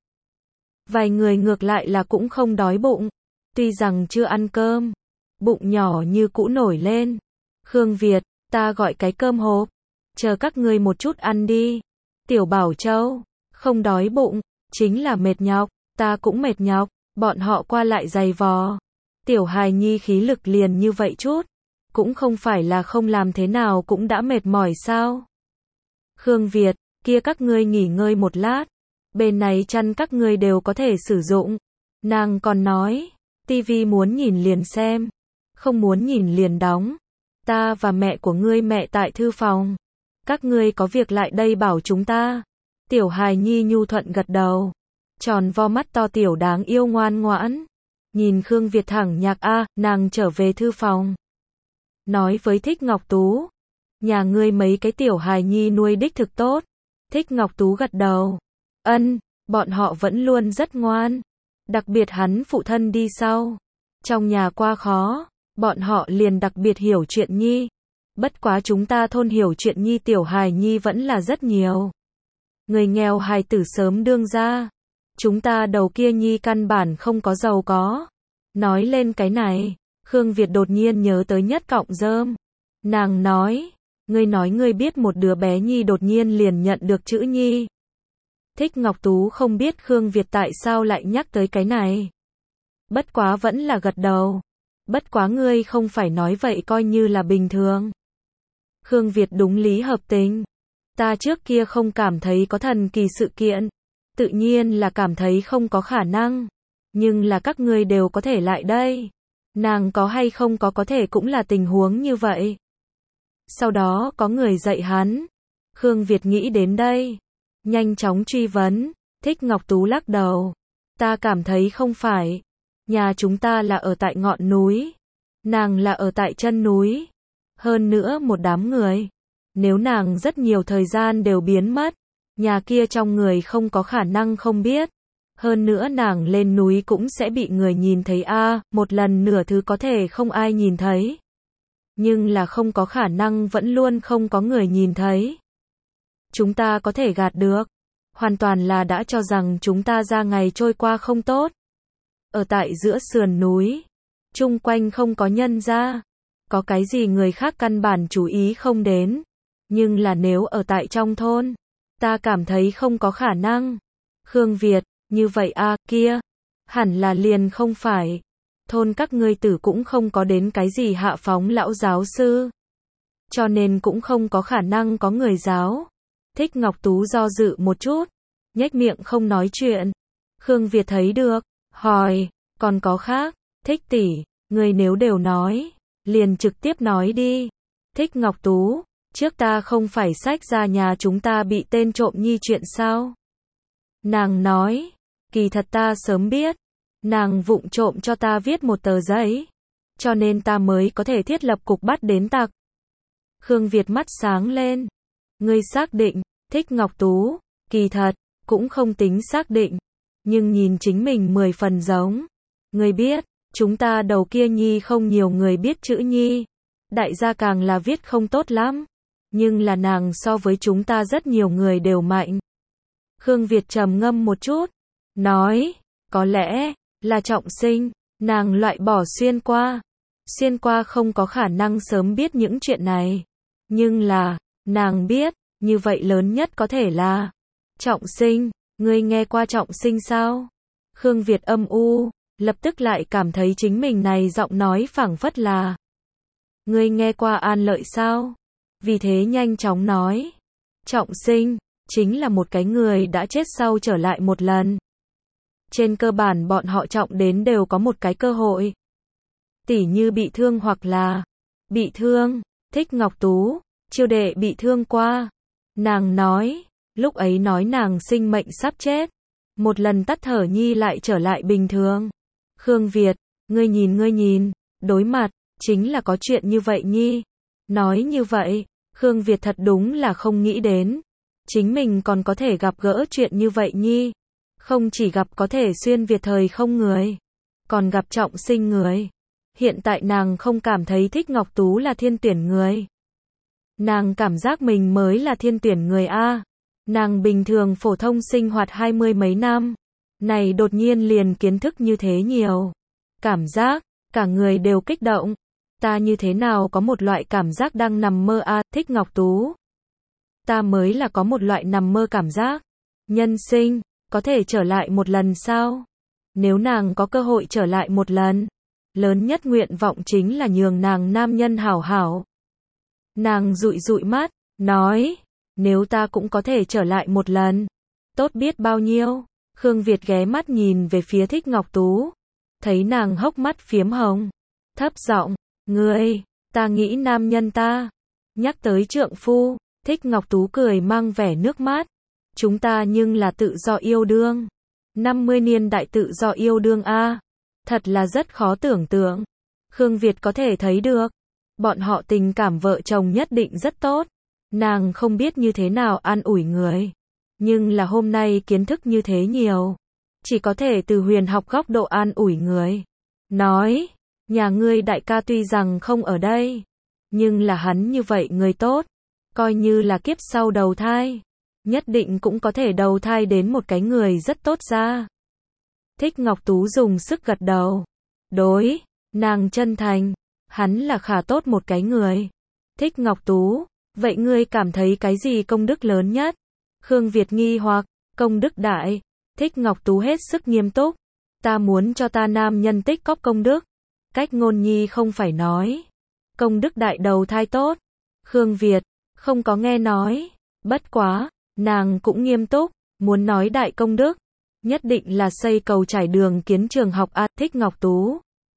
Vài người ngược lại là cũng không đói bụng. Tuy rằng chưa ăn cơm. Bụng nhỏ như cũ nổi lên. Khương Việt, ta gọi cái cơm hộp. Chờ các ngươi một chút ăn đi. Tiểu Bảo Châu, không đói bụng. Chính là mệt nhọc. Ta cũng mệt nhọc. Bọn họ qua lại giày vò. Tiểu hài nhi khí lực liền như vậy chút. Cũng không phải là không làm thế nào cũng đã mệt mỏi sao. Khương Việt, kia các ngươi nghỉ ngơi một lát. Bên này chăn các ngươi đều có thể sử dụng. Nàng còn nói, tivi muốn nhìn liền xem. Không muốn nhìn liền đóng. Ta và mẹ của ngươi mẹ tại thư phòng. Các ngươi có việc lại đây bảo chúng ta. Tiểu hài nhi nhu thuận gật đầu. Tròn vo mắt to tiểu đáng yêu ngoan ngoãn. Nhìn Khương Việt thẳng nhạc nàng trở về thư phòng. Nói với Thích Ngọc Tú. Nhà ngươi mấy cái tiểu hài nhi nuôi đích thực tốt. Thích Ngọc Tú gật đầu. Ân, bọn họ vẫn luôn rất ngoan. Đặc biệt hắn phụ thân đi sau. Trong nhà qua khó, bọn họ liền đặc biệt hiểu chuyện nhi. Bất quá chúng ta thôn hiểu chuyện nhi tiểu hài nhi vẫn là rất nhiều. Người nghèo hài tử sớm đương ra. Chúng ta đầu kia nhi căn bản không có giàu có. Nói lên cái này, Khương Việt đột nhiên nhớ tới Nhất Cọng Rơm. Nàng nói, ngươi nói ngươi biết một đứa bé nhi đột nhiên liền nhận được chữ nhi. Thích Ngọc Tú không biết Khương Việt tại sao lại nhắc tới cái này. Bất quá vẫn là gật đầu. Bất quá ngươi không phải nói vậy coi như là bình thường. Khương Việt đúng lý hợp tình. Ta trước kia không cảm thấy có thần kỳ sự kiện. Tự nhiên là cảm thấy không có khả năng. Nhưng là các ngươi đều có thể lại đây. Nàng có hay không có thể cũng là tình huống như vậy. Sau đó có người dạy hắn. Khương Việt nghĩ đến đây. Nhanh chóng truy vấn. Thích Ngọc Tú lắc đầu. Ta cảm thấy không phải. Nhà chúng ta là ở tại ngọn núi. Nàng là ở tại chân núi. Hơn nữa một đám người. Nếu nàng rất nhiều thời gian đều biến mất. Nhà kia trong người không có khả năng không biết. Hơn nữa nàng lên núi cũng sẽ bị người nhìn thấy một lần nửa thứ có thể không ai nhìn thấy. nhưng là không có khả năng vẫn luôn không có người nhìn thấy. Chúng ta có thể gạt được. Hoàn toàn là đã cho rằng chúng ta ra ngày trôi qua không tốt. Ở tại giữa sườn núi, chung quanh không có nhân gia. Có cái gì người khác căn bản chú ý không đến. Nhưng là nếu ở tại trong thôn, ta cảm thấy không có khả năng. Khương Việt, như vậy à, kia, hẳn là liền không phải. Thôn các ngươi tử cũng không có đến cái gì hạ phóng lão giáo sư. Cho nên cũng không có khả năng có người giáo. Thích Ngọc Tú do dự một chút, nhếch miệng không nói chuyện. Khương Việt thấy được, hỏi, còn có khác, Thích tỷ, người nếu đều nói, liền trực tiếp nói đi. Thích Ngọc Tú, trước ta không phải xách ra nhà chúng ta bị tên trộm nhi chuyện sao? Nàng nói, kỳ thật ta sớm biết, nàng vụng trộm cho ta viết một tờ giấy, cho nên ta mới có thể thiết lập cục bắt đến tặc. Khương Việt mắt sáng lên, ngươi xác định? Thích Ngọc Tú, kỳ thật, cũng không tính xác định, nhưng nhìn chính mình 10 phần giống. Ngươi biết, chúng ta đầu kia nhi không nhiều người biết chữ nhi, đại gia càng là viết không tốt lắm, nhưng là nàng so với chúng ta rất nhiều người đều mạnh. Khương Việt trầm ngâm một chút, nói, có lẽ là trọng sinh, nàng loại bỏ xuyên qua không có khả năng sớm biết những chuyện này, nhưng là, nàng biết, như vậy lớn nhất có thể là trọng sinh. Ngươi nghe qua trọng sinh sao? Khương Việt âm u, lập tức lại cảm thấy chính mình này giọng nói phảng phất là. Ngươi nghe qua An Lợi sao? Vì thế nhanh chóng nói. Trọng sinh, chính là một cái người đã chết sau trở lại một lần. Trên cơ bản bọn họ trọng đến đều có một cái cơ hội. Tỉ như bị thương hoặc là bị thương. Thích Ngọc Tú, chiêu đệ bị thương qua. Nàng nói, lúc ấy nói nàng sinh mệnh sắp chết. Một lần tắt thở nhi lại trở lại bình thường. Khương Việt, ngươi nhìn, đối mặt, chính là có chuyện như vậy nhi. Nói như vậy, Khương Việt thật đúng là không nghĩ đến. Chính mình còn có thể gặp gỡ chuyện như vậy nhi. Không chỉ gặp có thể xuyên Việt thời không người, còn gặp trọng sinh người. Hiện tại nàng không cảm thấy Thích Ngọc Tú là thiên tuyển người. Nàng cảm giác mình mới là thiên tuyển người A. Nàng bình thường phổ thông sinh hoạt 20 mấy năm. Này đột nhiên liền kiến thức như thế nhiều. Cảm giác, cả người đều kích động. Ta như thế nào có một loại cảm giác đang nằm mơ A. Thích Ngọc Tú. Ta mới là có một loại nằm mơ cảm giác. Nhân sinh, có thể trở lại một lần sao? Nếu nàng có cơ hội trở lại một lần, lớn nhất nguyện vọng chính là nhường nàng nam nhân hảo hảo. Nàng dụi dụi mắt, nói, nếu ta cũng có thể trở lại một lần, tốt biết bao nhiêu. Khương Việt ghé mắt nhìn về phía Thích Ngọc Tú, thấy nàng hốc mắt phiếm hồng, thấp giọng, ngươi, ta nghĩ nam nhân ta. Nhắc tới trượng phu, Thích Ngọc Tú cười mang vẻ nước mắt. Chúng ta nhưng là tự do yêu đương. 50 niên đại tự do yêu đương A. Thật là rất khó tưởng tượng. Khương Việt có thể thấy được. Bọn họ tình cảm vợ chồng nhất định rất tốt. Nàng không biết như thế nào an ủi người. Nhưng là hôm nay kiến thức như thế nhiều. Chỉ có thể từ huyền học góc độ an ủi người. Nói, nhà ngươi đại ca tuy rằng không ở đây. Nhưng là hắn như vậy người tốt. Coi như là kiếp sau đầu thai. Nhất định cũng có thể đầu thai đến một cái người rất tốt ra. Thích Ngọc Tú dùng sức gật đầu. Đối, nàng chân thành. Hắn là khá tốt một cái người. Thích Ngọc Tú, vậy ngươi cảm thấy cái gì công đức lớn nhất? Khương Việt nghi hoặc, công đức đại. Thích Ngọc Tú hết sức nghiêm túc. Ta muốn cho ta nam nhân tích cóp công đức. Cách ngôn nhi không phải nói. Công đức đại đầu thai tốt. Khương Việt, không có nghe nói. Bất quá, nàng cũng nghiêm túc, muốn nói đại công đức. Nhất định là xây cầu trải đường kiến trường học A. Thích Ngọc Tú.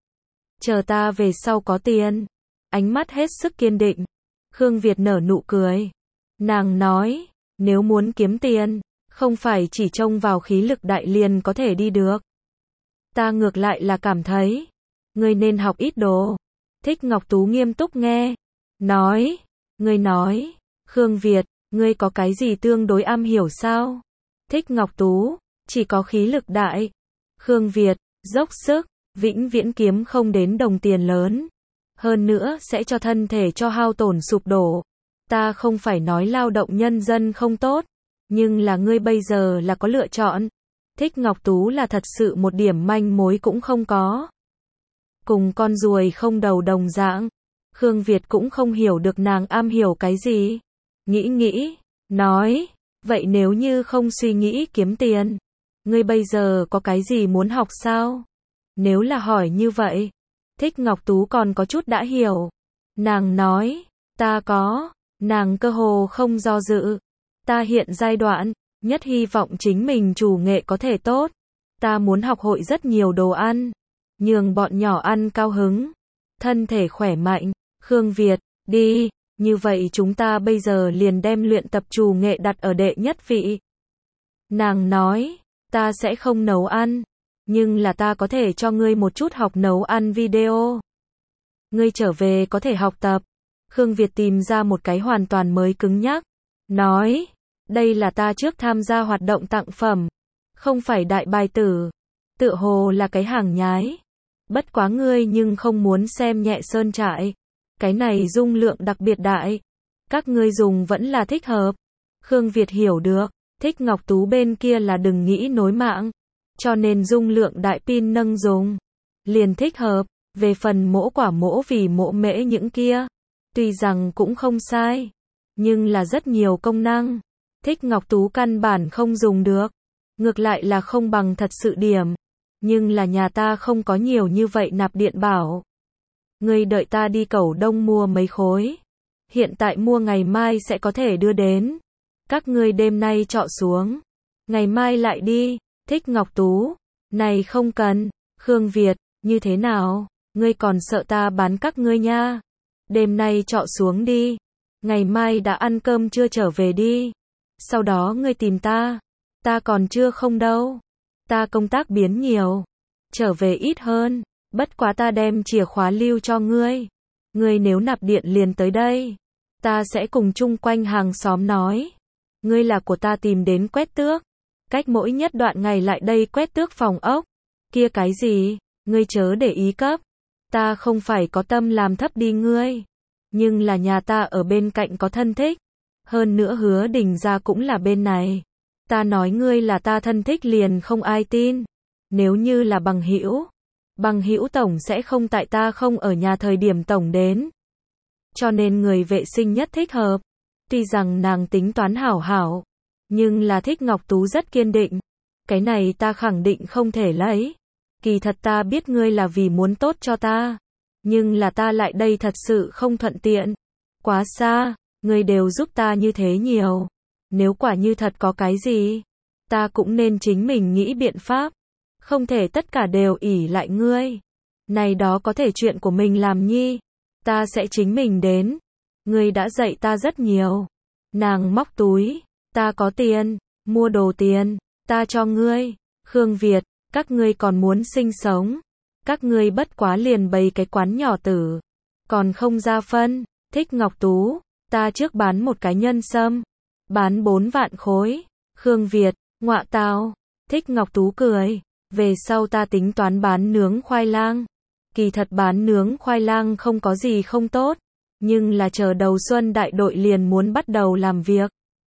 Chờ ta về sau có tiền. Ánh mắt hết sức kiên định. Khương Việt nở nụ cười. Nàng nói, nếu muốn kiếm tiền, không phải chỉ trông vào khí lực đại liền có thể đi được. Ta ngược lại là cảm thấy, ngươi nên học ít đồ. Thích Ngọc Tú nghiêm túc nghe. Nói, ngươi nói, Khương Việt, ngươi có cái gì tương đối am hiểu sao? Thích Ngọc Tú, chỉ có khí lực đại. Khương Việt, dốc sức, vĩnh viễn kiếm không đến đồng tiền lớn. Hơn nữa sẽ cho thân thể cho hao tổn sụp đổ. Ta không phải nói lao động nhân dân không tốt, nhưng là ngươi bây giờ là có lựa chọn. Thích Ngọc Tú là thật sự một điểm manh mối cũng không có. Cùng con ruồi không đầu đồng dạng. Khương Việt cũng không hiểu được nàng am hiểu cái gì. Nghĩ, nói, vậy nếu như không suy nghĩ kiếm tiền, ngươi bây giờ có cái gì muốn học sao? Nếu là hỏi như vậy, Thích Ngọc Tú còn có chút đã hiểu. Nàng nói, ta có, nàng cơ hồ không do dự. Ta hiện giai đoạn, nhất hy vọng chính mình chủ nghệ có thể tốt. Ta muốn học hội rất nhiều đồ ăn, nhường bọn nhỏ ăn cao hứng, thân thể khỏe mạnh. Khương Việt, đi, như vậy chúng ta bây giờ liền đem luyện tập chủ nghệ đặt ở đệ nhất vị. Nàng nói, ta sẽ không nấu ăn, nhưng là ta có thể cho ngươi một chút học nấu ăn video. Ngươi trở về có thể học tập. Khương Việt tìm ra một cái hoàn toàn mới cứng nhắc. Nói, đây là ta trước tham gia hoạt động tặng phẩm. Không phải đại bài tử. Tựa hồ là cái hàng nhái. Bất quá ngươi nhưng không muốn xem nhẹ sơn trại. Cái này dung lượng đặc biệt đại. Các ngươi dùng vẫn là thích hợp. Khương Việt hiểu được. Thích Ngọc Tú bên kia là đừng nghĩ nối mạng. Cho nên dung lượng đại pin nâng dùng. Liền thích hợp. Về phần mỗ quả mỗ vì mỗ mễ những kia. Tuy rằng cũng không sai. Nhưng là rất nhiều công năng. Thích Ngọc Tú căn bản không dùng được. Ngược lại là không bằng thật sự điểm. Nhưng là nhà ta không có nhiều như vậy nạp điện bảo. Ngươi đợi ta đi Cẩu Đông mua mấy khối. Hiện tại mua ngày mai sẽ có thể đưa đến. Các ngươi đêm nay trọ xuống. Ngày mai lại đi. Thích Ngọc Tú. Này không cần. Khương Việt, như thế nào? Ngươi còn sợ ta bán các ngươi nha. Đêm nay trọ xuống đi. Ngày mai đã ăn cơm chưa trở về đi. Sau đó ngươi tìm ta. Ta còn chưa không đâu. Ta công tác biến nhiều. Trở về ít hơn. Bất quá ta đem chìa khóa lưu cho ngươi. Ngươi nếu nạp điện liền tới đây. Ta sẽ cùng chung quanh hàng xóm nói. Ngươi là của ta tìm đến quét tước. Cách mỗi nhất đoạn ngày lại đây quét tước phòng ốc. Kia cái gì? Ngươi chớ để ý cấp. Ta không phải có tâm làm thấp đi ngươi. Nhưng là nhà ta ở bên cạnh có thân thích. Hơn nữa Hứa Đình gia cũng là bên này. Ta nói ngươi là ta thân thích liền không ai tin. Nếu như là bằng hữu tổng sẽ không tại ta không ở nhà thời điểm tổng đến. Cho nên người vệ sinh nhất thích hợp. Tuy rằng nàng tính toán hảo hảo, nhưng là Thích Ngọc Tú rất kiên định. Cái này ta khẳng định không thể lấy. Kỳ thật ta biết ngươi là vì muốn tốt cho ta. Nhưng là ta lại đây thật sự không thuận tiện. Quá xa, ngươi đều giúp ta như thế nhiều. Nếu quả như thật có cái gì, ta cũng nên chính mình nghĩ biện pháp. Không thể tất cả đều ỷ lại ngươi. Này đó có thể chuyện của mình làm nhi. Ta sẽ chính mình đến. Ngươi đã dạy ta rất nhiều. Nàng móc túi. Ta có tiền. Mua đồ tiền. Ta cho ngươi. Khương Việt, các ngươi còn muốn sinh sống. Các ngươi bất quá liền bày cái quán nhỏ tử. Còn không ra phân. Thích Ngọc Tú. Ta trước bán một cái nhân sâm. Bán 4 vạn khối. Khương Việt, ngọa tào. Thích Ngọc Tú cười. Về sau ta tính toán bán nướng khoai lang. Kỳ thật bán nướng khoai lang không có gì không tốt. Nhưng là chờ đầu xuân đại đội liền muốn bắt đầu làm việc.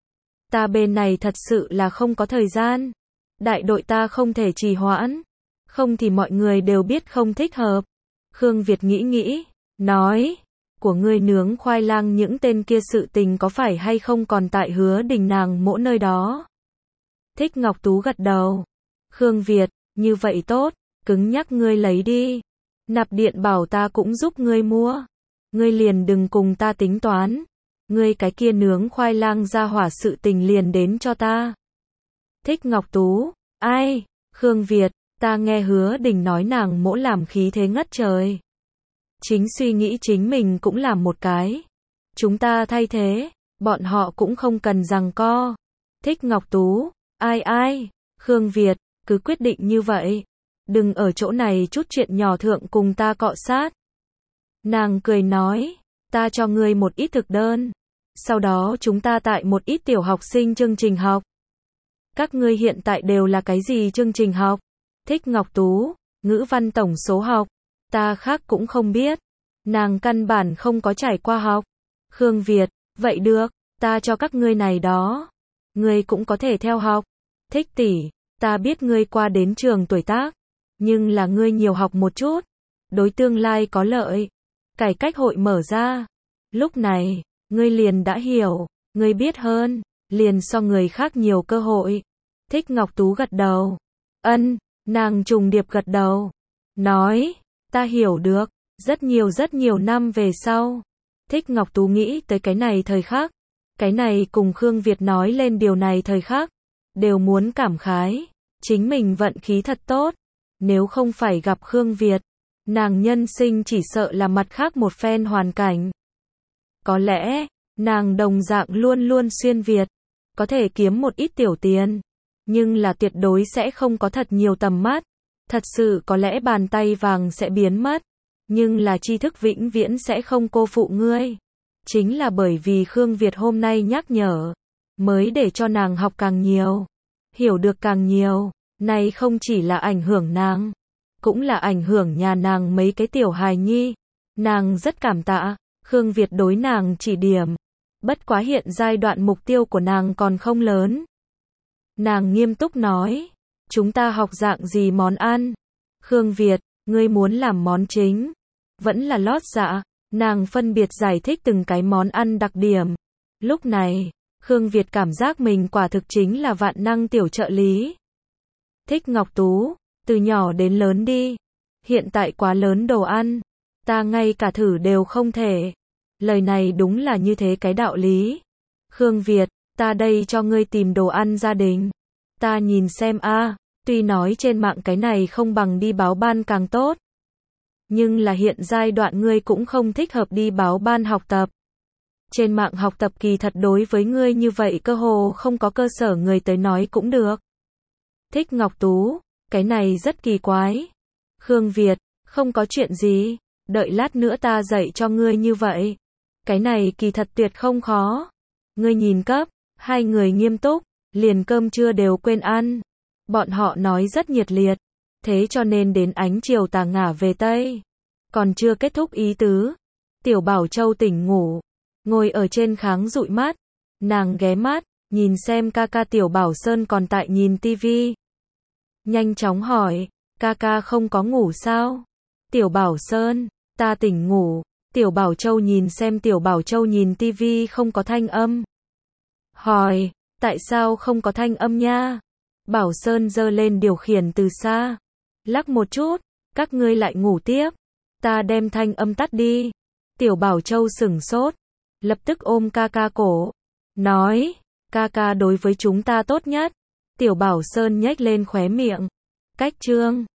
Ta bên này thật sự là không có thời gian. Đại đội ta không thể trì hoãn. Không thì mọi người đều biết không thích hợp. Khương Việt nghĩ, nói. Của ngươi nướng khoai lang những tên kia sự tình có phải hay không còn tại Hứa Đình nàng mỗi nơi đó. Thích Ngọc Tú gật đầu. Khương Việt, như vậy tốt, cứng nhắc ngươi lấy đi. Nạp điện bảo ta cũng giúp ngươi mua. Ngươi liền đừng cùng ta tính toán. Ngươi cái kia nướng khoai lang ra hỏa sự tình liền đến cho ta. Thích Ngọc Tú, ai? Khương Việt, ta nghe Hứa Đình nói nàng mỗ làm khí thế ngất trời. Chính suy nghĩ chính mình cũng làm một cái. Chúng ta thay thế, bọn họ cũng không cần giằng co. Thích Ngọc Tú, ai? Khương Việt, cứ quyết định như vậy. Đừng ở chỗ này chút chuyện nhỏ thượng cùng ta cọ sát. Nàng cười nói, ta cho ngươi một ít thực đơn. Sau đó chúng ta tại một ít tiểu học sinh chương trình học. Các ngươi hiện tại đều là cái gì chương trình học? Thích Ngọc Tú, ngữ văn tổng số học. Ta khác cũng không biết. Nàng căn bản không có trải qua học. Khương Việt, vậy được, ta cho các ngươi này đó. Ngươi cũng có thể theo học. Thích tỷ, ta biết ngươi qua đến trường tuổi tác, nhưng là ngươi nhiều học một chút, đối tương lai có lợi. Cải cách hội mở ra. Lúc này, ngươi liền đã hiểu, ngươi biết hơn, liền so người khác nhiều cơ hội. Thích Ngọc Tú gật đầu. Ân, nàng trùng điệp gật đầu. Nói, ta hiểu được, rất nhiều năm về sau. Thích Ngọc Tú nghĩ tới cái này thời khắc. Cái này cùng Khương Việt nói lên điều này thời khắc. Đều muốn cảm khái. Chính mình vận khí thật tốt. Nếu không phải gặp Khương Việt, nàng nhân sinh chỉ sợ là mặt khác một phen hoàn cảnh. Có lẽ, nàng đồng dạng luôn luôn xuyên Việt. Có thể kiếm một ít tiểu tiền. Nhưng là tuyệt đối sẽ không có thật nhiều tầm mắt. Thật sự có lẽ bàn tay vàng sẽ biến mất. Nhưng là tri thức vĩnh viễn sẽ không cô phụ ngươi. Chính là bởi vì Khương Việt hôm nay nhắc nhở, mới để cho nàng học càng nhiều, hiểu được càng nhiều. Này không chỉ là ảnh hưởng nàng, cũng là ảnh hưởng nhà nàng mấy cái tiểu hài nhi. Nàng rất cảm tạ Khương Việt đối nàng chỉ điểm. Bất quá hiện giai đoạn mục tiêu của nàng còn không lớn. Nàng nghiêm túc nói, chúng ta học dạng gì món ăn? Khương Việt, ngươi muốn làm món chính, vẫn là lót dạ? Nàng phân biệt giải thích từng cái món ăn đặc điểm. Lúc này, Khương Việt cảm giác mình quả thực chính là vạn năng tiểu trợ lý. Thích Ngọc Tú, từ nhỏ đến lớn đi. Hiện tại quá lớn đồ ăn, ta ngay cả thử đều không thể. Lời này đúng là như thế cái đạo lý. Khương Việt, ta đây cho ngươi tìm đồ ăn gia đình. Ta nhìn xem a, tuy nói trên mạng cái này không bằng đi báo ban càng tốt. Nhưng là hiện giai đoạn ngươi cũng không thích hợp đi báo ban học tập. Trên mạng học tập kỳ thật đối với ngươi như vậy cơ hồ không có cơ sở người tới nói cũng được. Thích Ngọc Tú, cái này rất kỳ quái. Khương Việt, không có chuyện gì, đợi lát nữa ta dạy cho ngươi như vậy. Cái này kỳ thật tuyệt không khó. Ngươi nhìn cấp, hai người nghiêm túc, liền cơm trưa đều quên ăn. Bọn họ nói rất nhiệt liệt, thế cho nên đến ánh chiều tà ngả về Tây. Còn chưa kết thúc ý tứ. Tiểu Bảo Châu tỉnh ngủ, ngồi ở trên kháng dụi mắt. Nàng ghé mắt, nhìn xem ca ca Tiểu Bảo Sơn còn tại nhìn tivi. Nhanh chóng hỏi, ca ca không có ngủ sao? Tiểu Bảo Sơn, ta tỉnh ngủ. Tiểu Bảo Châu nhìn xem Tiểu Bảo Châu nhìn tivi không có thanh âm. Hỏi, tại sao không có thanh âm nha? Bảo Sơn giơ lên điều khiển từ xa. Lắc một chút, các ngươi lại ngủ tiếp. Ta đem thanh âm tắt đi. Tiểu Bảo Châu sửng sốt. Lập tức ôm ca ca cổ. Nói, ca ca đối với chúng ta tốt nhất. Tiểu Bảo Sơn nhếch lên khóe miệng. Cách chương.